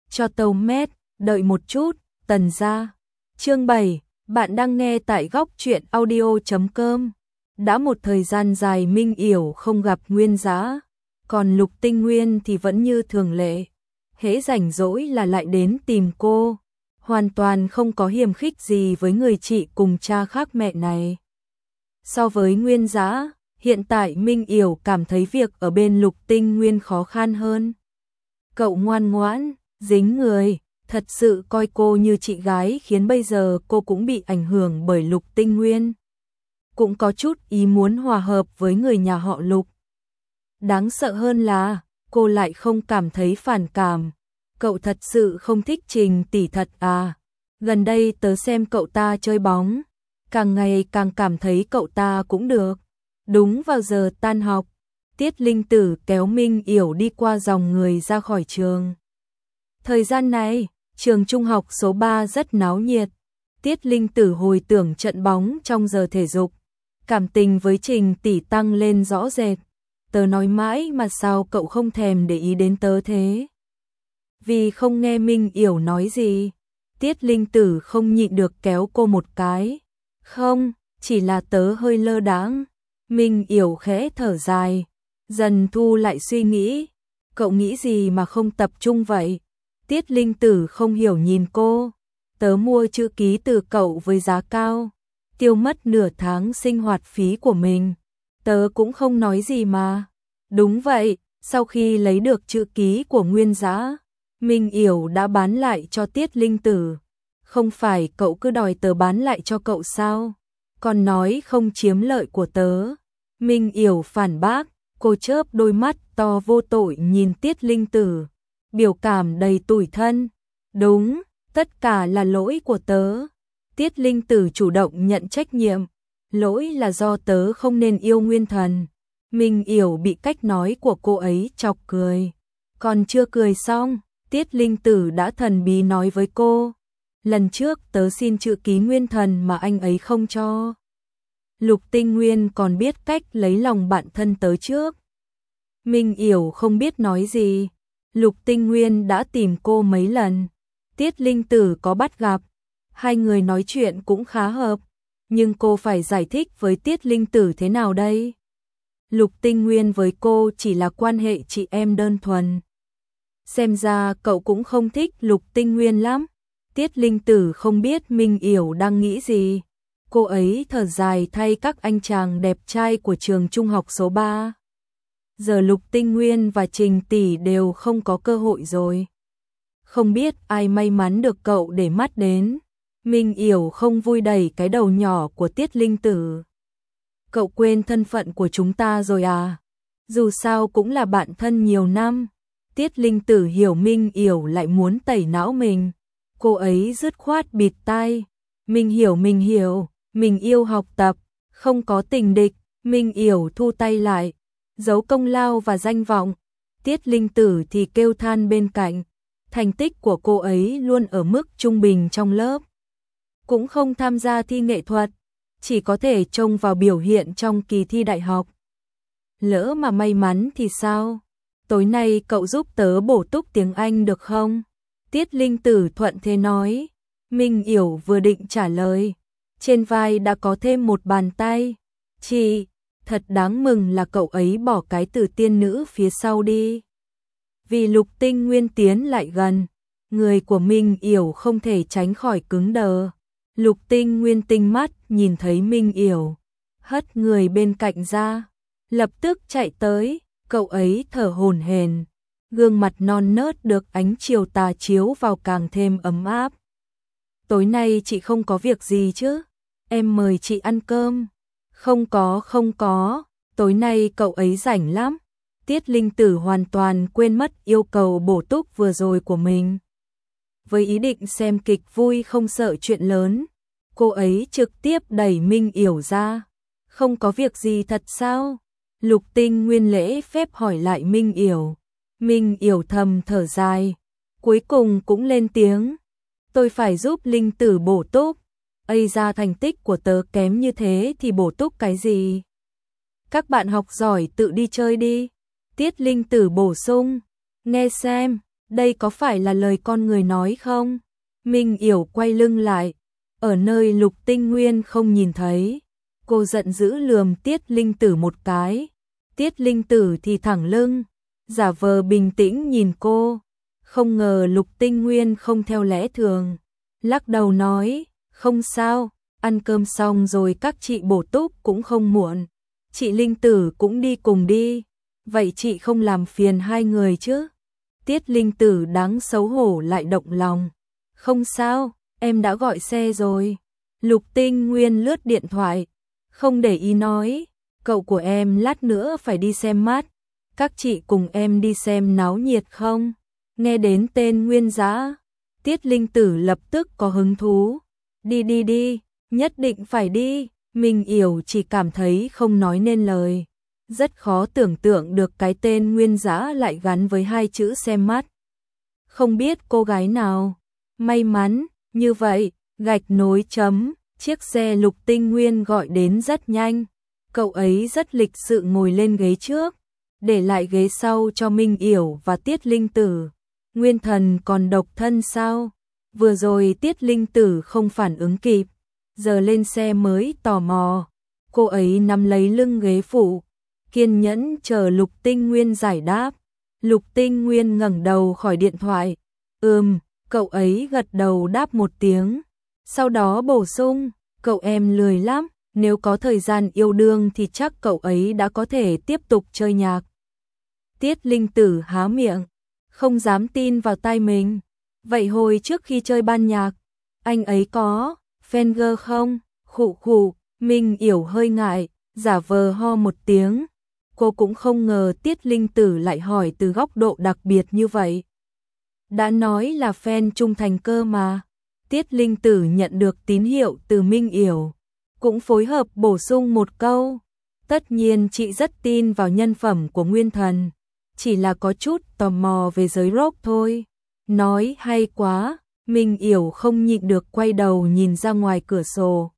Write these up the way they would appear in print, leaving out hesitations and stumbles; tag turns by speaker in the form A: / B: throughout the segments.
A: cho tâu mét, đợi một chút, Tần gia. Chương 7, bạn đang nghe tại góc truyện audio.com. Đã một thời gian dài Minh Yểu không gặp Nguyên Giá, còn Lục Tinh Nguyên thì vẫn như thường lệ. Hễ rảnh rỗi là lại đến tìm cô, hoàn toàn không có hiềm khích gì với người chị cùng cha khác mẹ này. So với Nguyên Giá, hiện tại Minh Yểu cảm thấy việc ở bên Lục Tinh Nguyên khó khăn hơn. Cậu ngoan ngoãn, dính người, thật sự coi cô như chị gái khiến bây giờ cô cũng bị ảnh hưởng bởi Lục Tinh Nguyên. Cũng có chút ý muốn hòa hợp với người nhà họ Lục. Đáng sợ hơn là, cô lại không cảm thấy phản cảm. Cậu thật sự không thích Trình tỷ thật à? Gần đây tớ xem cậu ta chơi bóng, càng ngày càng cảm thấy cậu ta cũng được. Đúng vào giờ tan học, Tiết Linh Tử kéo Minh Yểu đi qua dòng người ra khỏi trường. Thời gian này, trường trung học số 3 rất náo nhiệt. Tiết Linh Tử hồi tưởng trận bóng trong giờ thể dục. Cảm tình với Trình tỷ tăng lên rõ rệt. Tớ nói mãi mà sao cậu không thèm để ý đến tớ thế? Vì không nghe Minh Yểu nói gì, Tiết Linh Tử không nhịn được kéo cô một cái. Không, chỉ là tớ hơi lơ đãng. Minh Yểu khẽ thở dài, dần thu lại suy nghĩ. Cậu nghĩ gì mà không tập trung vậy? Tiết Linh Tử không hiểu nhìn cô. Tớ mua chữ ký từ cậu với giá cao, tiêu mất nửa tháng sinh hoạt phí của mình. Tớ cũng không nói gì mà. Đúng vậy, sau khi lấy được chữ ký của Nguyên Giá, Minh Yểu đã bán lại cho Tiết Linh Tử. Không phải cậu cứ đòi tớ bán lại cho cậu sao? Còn nói không chiếm lợi của tớ. Minh Yểu phản bác, cô chớp đôi mắt to vô tội nhìn Tiết Linh Tử, biểu cảm đầy tủi thân. Đúng, tất cả là lỗi của tớ. Tiết Linh Tử chủ động nhận trách nhiệm. Lỗi là do tớ không nên yêu Nguyên Thần. Minh Yểu bị cách nói của cô ấy chọc cười. Còn chưa cười xong, Tiết Linh Tử đã thần bí nói với cô. Lần trước tớ xin chữ ký Nguyên Thần mà anh ấy không cho. Lục Tinh Nguyên còn biết cách lấy lòng bạn thân tớ trước. Minh Yểu không biết nói gì. Lục Tinh Nguyên đã tìm cô mấy lần. Tiết Linh Tử có bắt gặp. Hai người nói chuyện cũng khá hợp. Nhưng cô phải giải thích với Tiết Linh Tử thế nào đây? Lục Tinh Nguyên với cô chỉ là quan hệ chị em đơn thuần. Xem ra cậu cũng không thích Lục Tinh Nguyên lắm. Tiết Linh Tử không biết Minh Yểu đang nghĩ gì. Cô ấy thở dài thay các anh chàng đẹp trai của trường trung học số 3. Giờ Lục Tinh Nguyên và Trình tỷ đều không có cơ hội rồi. Không biết ai may mắn được cậu để mắt đến. Minh Yểu không vui đẩy cái đầu nhỏ của Tiết Linh Tử. Cậu quên thân phận của chúng ta rồi à? Dù sao cũng là bạn thân nhiều năm. Tiết Linh Tử hiểu Minh Yểu lại muốn tẩy não mình. Cô ấy dứt khoát bịt tai. Mình hiểu, mình yêu học tập, không có tình địch. Minh Yểu thu tay lại, giấu công lao và danh vọng. Tiết Linh Tử thì kêu than bên cạnh. Thành tích của cô ấy luôn ở mức trung bình trong lớp. Cũng không tham gia thi nghệ thuật, chỉ có thể trông vào biểu hiện trong kỳ thi đại học. Lỡ mà may mắn thì sao? Tối nay cậu giúp tớ bổ túc tiếng Anh được không? Tiết Linh Tử thuận thế nói. Minh Yểu vừa định trả lời, trên vai đã có thêm một bàn tay. Chị, thật đáng mừng là cậu ấy bỏ cái từ tiên nữ phía sau đi. Vì Lục Tinh Nguyên tiến lại gần, người của Minh Yểu không thể tránh khỏi cứng đờ. Lục Tinh Nguyên tinh mắt nhìn thấy Minh Yểu, hất người bên cạnh ra, lập tức chạy tới. Cậu ấy thở hổn hển, gương mặt non nớt được ánh chiều tà chiếu vào càng thêm ấm áp. Tối nay chị không có việc gì chứ? Em mời chị ăn cơm. Không có, tối nay cậu ấy rảnh lắm. Tiết Linh Tử hoàn toàn quên mất yêu cầu bổ túc vừa rồi của mình. Với ý định xem kịch vui không sợ chuyện lớn, cô ấy trực tiếp đẩy Minh Yểu ra. Không có việc gì thật sao? Lục Tinh Nguyên lễ phép hỏi lại Minh Yểu. Minh Yểu thầm thở dài, cuối cùng cũng lên tiếng. Tôi phải giúp Linh Tử bổ túc. Ây ra thành tích của tớ kém như thế thì bổ túc cái gì? Các bạn học giỏi tự đi chơi đi. Tiết Linh Tử bổ sung. Nghe xem, đây có phải là lời con người nói không? Minh Yểu quay lưng lại, ở nơi Lục Tinh Nguyên không nhìn thấy. Cô giận dữ lườm Tiết Linh Tử một cái. Tiết Linh Tử thì thẳng lưng, giả vờ bình tĩnh nhìn cô. Không ngờ Lục Tinh Nguyên không theo lẽ thường, lắc đầu nói, không sao, ăn cơm xong rồi các chị bổ túc cũng không muộn. Chị Linh Tử cũng đi cùng đi, vậy chị không làm phiền hai người chứ? Tiết Linh Tử đáng xấu hổ lại động lòng. Không sao, em đã gọi xe rồi. Lục Tinh Nguyên lướt điện thoại, không để ý nói, cậu của em lát nữa phải đi xem mắt, các chị cùng em đi xem náo nhiệt không? Nghe đến tên Nguyên Dã, Tiết Linh Tử lập tức có hứng thú. Đi, nhất định phải đi. Minh Yểu chỉ cảm thấy không nói nên lời. Rất khó tưởng tượng được cái tên Nguyên Dã lại gắn với hai chữ xem mắt. Không biết cô gái nào may mắn như vậy, gạch nối chấm, chiếc xe Lục Tinh Nguyên gọi đến rất nhanh. Cậu ấy rất lịch sự ngồi lên ghế trước, để lại ghế sau cho Minh Yểu và Tiết Linh Tử. Nguyên Thần còn độc thân sao? Vừa rồi Tiết Linh Tử không phản ứng kịp, giờ lên xe mới tò mò. Cô ấy nắm lấy lưng ghế phụ, kiên nhẫn chờ Lục Tinh Nguyên giải đáp. Lục Tinh Nguyên ngẩng đầu khỏi điện thoại. Cậu ấy gật đầu đáp một tiếng. Sau đó bổ sung, cậu em lười lắm, nếu có thời gian yêu đương thì chắc cậu ấy đã có thể tiếp tục chơi nhạc. Tiết Linh Tử há miệng, không dám tin vào tai mình. Vậy hồi trước khi chơi ban nhạc, anh ấy có fan girl không? Khụ, Minh Yểu hơi ngại, giả vờ ho một tiếng. Cô cũng không ngờ Tiết Linh Tử lại hỏi từ góc độ đặc biệt như vậy. Đã nói là fan trung thành cơ mà. Tiết Linh Tử nhận được tín hiệu từ Minh Yểu, cũng phối hợp bổ sung một câu. Tất nhiên chị rất tin vào nhân phẩm của Nguyên Thần, chỉ là có chút tò mò về giới rock thôi. Nói hay quá, Minh Yểu không nhịn được quay đầu nhìn ra ngoài cửa sổ.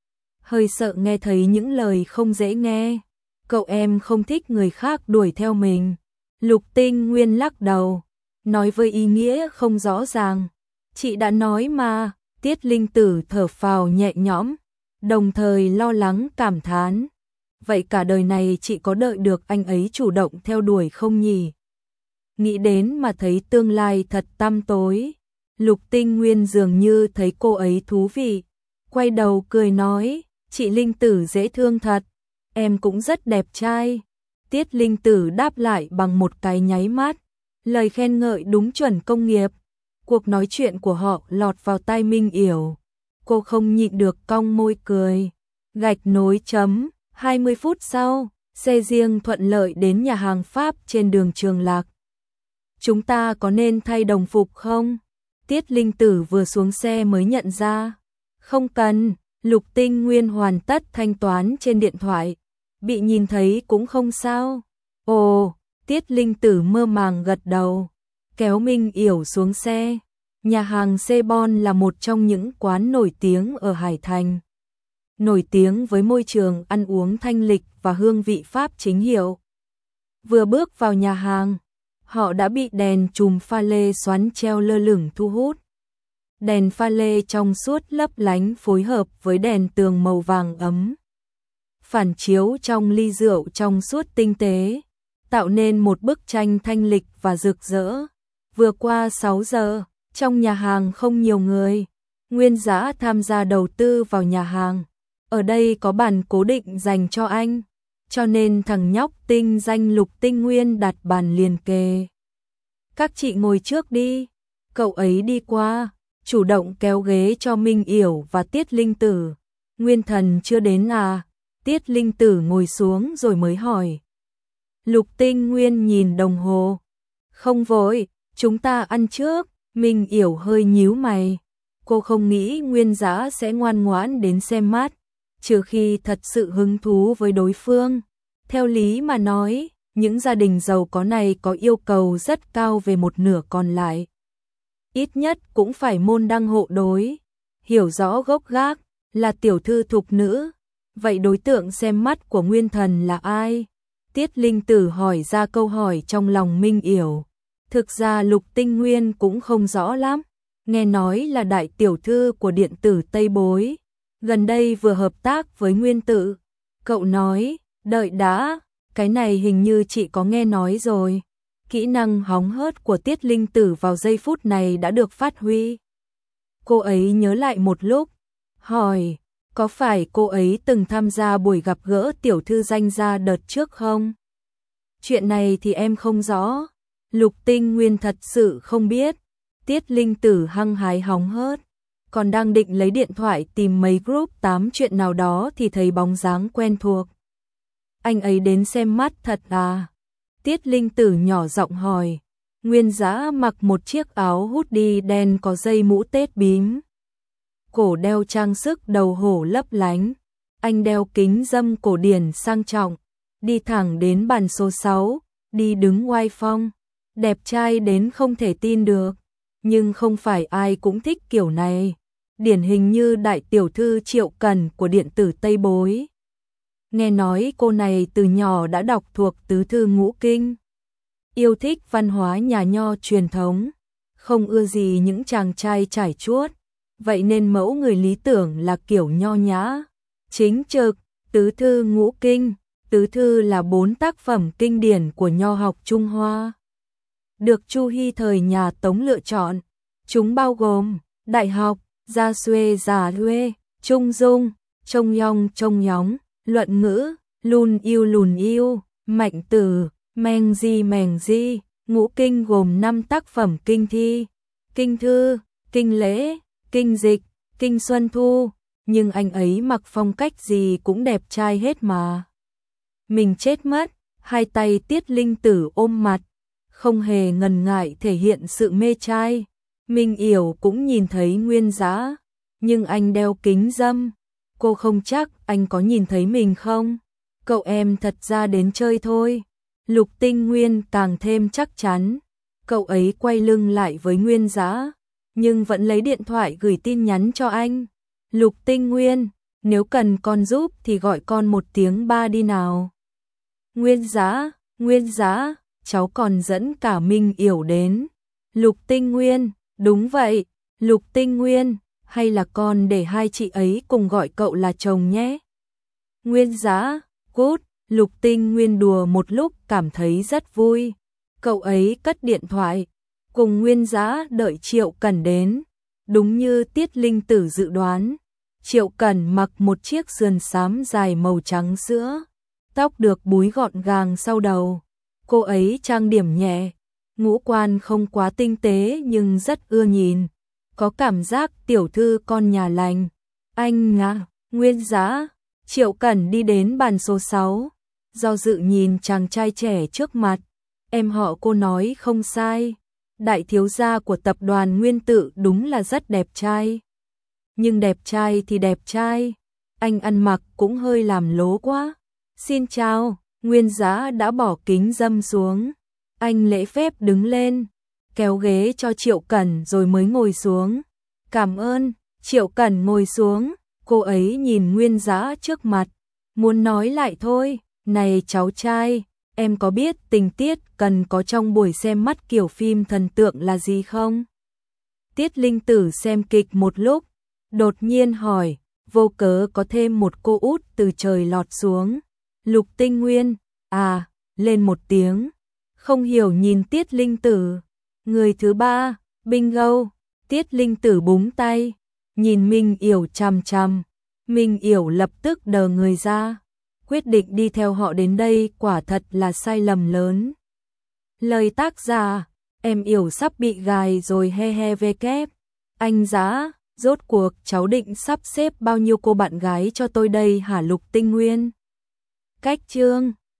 A: Hơi sợ nghe thấy những lời không dễ nghe. Cậu em không thích người khác đuổi theo mình. Lục Tinh Nguyên lắc đầu, nói với ý nghĩa không rõ ràng. Chị đã nói mà. Tiết Linh Tử thở phào nhẹ nhõm, đồng thời lo lắng cảm thán. Vậy cả đời này chị có đợi được anh ấy chủ động theo đuổi không nhỉ? Nghĩ đến mà thấy tương lai thật tăm tối. Lục Tinh Nguyên dường như thấy cô ấy thú vị, quay đầu cười nói, chị Linh Tử dễ thương thật, em cũng rất đẹp trai. Tiết Linh Tử đáp lại bằng một cái nháy mắt, lời khen ngợi đúng chuẩn công nghiệp. Cuộc nói chuyện của họ lọt vào tai Minh Yểu, cô không nhịn được cong môi cười. Gạch nối chấm, 20 phút sau, xe riêng thuận lợi đến nhà hàng Pháp trên đường Trường Lạc. Chúng ta có nên thay đồng phục không? Tiết Linh Tử vừa xuống xe mới nhận ra. Không cần, Lục Tinh Nguyên hoàn tất thanh toán trên điện thoại. Bị nhìn thấy cũng không sao. Ồ, Tiết Linh Tử mơ màng gật đầu, kéo Minh Yểu xuống xe. Nhà hàng Sebon là một trong những quán nổi tiếng ở Hải Thành. Nổi tiếng với môi trường ăn uống thanh lịch và hương vị Pháp chính hiệu. Vừa bước vào nhà hàng, họ đã bị đèn chùm pha lê xoắn treo lơ lửng thu hút. Đèn pha lê trong suốt lấp lánh phối hợp với đèn tường màu vàng ấm, phản chiếu trong ly rượu trong suốt tinh tế, tạo nên một bức tranh thanh lịch và rực rỡ. Vừa qua 6 giờ, trong nhà hàng không nhiều người. Nguyên Dã tham gia đầu tư vào nhà hàng. Ở đây có bàn cố định dành cho anh, cho nên thằng nhóc tinh danh Lục Tinh Nguyên đặt bàn liền kề. Các chị ngồi trước đi. Cậu ấy đi qua, chủ động kéo ghế cho Minh Yểu và Tiết Linh Tử. Nguyên Thần chưa đến à? Tiết Linh Tử ngồi xuống rồi mới hỏi. Lục Tinh Nguyên nhìn đồng hồ. Không vội, chúng ta ăn trước. Minh Yểu hơi nhíu mày. Cô không nghĩ Nguyên Dã sẽ ngoan ngoãn đến xem mắt, trừ khi thật sự hứng thú với đối phương. Theo lý mà nói, những gia đình giàu có này có yêu cầu rất cao về một nửa còn lại. Ít nhất cũng phải môn đăng hộ đối, hiểu rõ gốc gác, là tiểu thư thục nữ. Vậy đối tượng xem mắt của Nguyên Thần là ai? Tiết Linh Tử hỏi ra câu hỏi trong lòng Minh Yểu. Thực ra Lục Tinh Nguyên cũng không rõ lắm, nghe nói là đại tiểu thư của điện tử Tây Bối, gần đây vừa hợp tác với Nguyên Tử. Cậu nói, đợi đã, cái này hình như chị có nghe nói rồi. Kỹ năng hóng hớt của Tiết Linh Tử vào giây phút này đã được phát huy. Cô ấy nhớ lại một lúc, hỏi, có phải cô ấy từng tham gia buổi gặp gỡ tiểu thư danh gia đợt trước không? Chuyện này thì em không rõ. Lục Tinh Nguyên thật sự không biết. Tiết Linh Tử hăng hái hóng hớt, còn đang định lấy điện thoại tìm mấy group 8 chuyện nào đó thì thấy bóng dáng quen thuộc. Anh ấy đến xem mắt thật à? Tiết Linh Tử nhỏ giọng hỏi. Nguyên Dã mặc một chiếc áo hoodie đen có dây mũ tết bím, cổ đeo trang sức đầu hổ lấp lánh. Anh đeo kính râm cổ điển sang trọng, đi thẳng đến bàn số 6, đi đứng oai phong, đẹp trai đến không thể tin được. Nhưng không phải ai cũng thích kiểu này, điển hình như đại tiểu thư Triệu Cần của điện tử Tây Bối. Nghe nói cô này từ nhỏ đã đọc thuộc tứ thư ngũ kinh, yêu thích văn hóa nhà nho truyền thống, không ưa gì những chàng trai trải chuốt, vậy nên mẫu người lý tưởng là kiểu nho nhã, chính trực. Tứ thư ngũ kinh, tứ thư là 4 tác phẩm kinh điển của nho học Trung Hoa, được Chu Hy thời nhà Tống lựa chọn. Chúng bao gồm Đại học, Gia Xuê Giả Huê, Trung Dung, Trông Nhong Trông Nhóng, Luận Ngữ, Lùn Yêu, Mạnh Tử, Mèng Di. Ngũ kinh gồm 5 tác phẩm kinh thi, kinh thư, kinh lễ, kinh dịch, kinh xuân thu, nhưng anh ấy mặc phong cách gì cũng đẹp trai hết mà. Mình chết mất, hai tay Tiết Linh Tử ôm mặt, không hề ngần ngại thể hiện sự mê trai. Minh Yểu cũng nhìn thấy Nguyên Dã, nhưng anh đeo kính râm, cô không chắc anh có nhìn thấy mình không. Cậu em thật ra đến chơi thôi. Lục Tinh Nguyên càng thêm chắc chắn. Cậu ấy quay lưng lại với Nguyên Dã, nhưng vẫn lấy điện thoại gửi tin nhắn cho anh. Lục Tinh Nguyên, nếu cần con giúp thì gọi con một tiếng ba đi nào. Nguyên Dã, cháu còn dẫn cả Minh Yểu đến. Lục Tinh Nguyên, đúng vậy. Lục Tinh Nguyên, hay là con để hai chị ấy cùng gọi cậu là chồng nhé. Nguyên Dã, cút. Lục Tinh Nguyên đùa một lúc cảm thấy rất vui. Cậu ấy cất điện thoại, cùng Nguyên Dã đợi Triệu Cần đến. Đúng như Tiết Linh Tử dự đoán, Triệu Cần mặc một chiếc sườn xám dài màu trắng sữa, tóc được búi gọn gàng sau đầu. Cô ấy trang điểm nhẹ, ngũ quan không quá tinh tế nhưng rất ưa nhìn, có cảm giác tiểu thư con nhà lành. Anh ngã, Nguyên Dã. Triệu Cần đi đến bàn số 6, do dự nhìn chàng trai trẻ trước mặt. Em họ cô nói không sai, đại thiếu gia của tập đoàn Nguyên Tử đúng là rất đẹp trai. Nhưng đẹp trai thì đẹp trai, anh ăn mặc cũng hơi làm lố quá. Xin chào. Nguyên Dã đã bỏ kính râm xuống, anh lễ phép đứng lên, kéo ghế cho Triệu Cần rồi mới ngồi xuống. Cảm ơn. Triệu Cần ngồi xuống, cô ấy nhìn Nguyên Dã trước mặt, muốn nói lại thôi. Này cháu trai, em có biết tình tiết cần có trong buổi xem mắt kiểu phim thần tượng là gì không? Tiết Linh Tử xem kịch một lúc, đột nhiên hỏi, vô cớ có thêm một cô út từ trời lọt xuống. Lục Tinh Nguyên, à, lên một tiếng, không hiểu nhìn Tiết Linh Tử. Người thứ ba, bingo. Tiết Linh Tử búng tay, nhìn Minh Yểu chằm chằm. Minh Yểu lập tức đờ người ra, quyết định đi theo họ đến đây quả thật là sai lầm lớn. Lời tác giả, em Yểu sắp bị gài rồi he he ve kép. Anh Dã, rốt cuộc cháu định sắp xếp bao nhiêu cô bạn gái cho tôi đây hả Lục Tinh Nguyên? Cách chương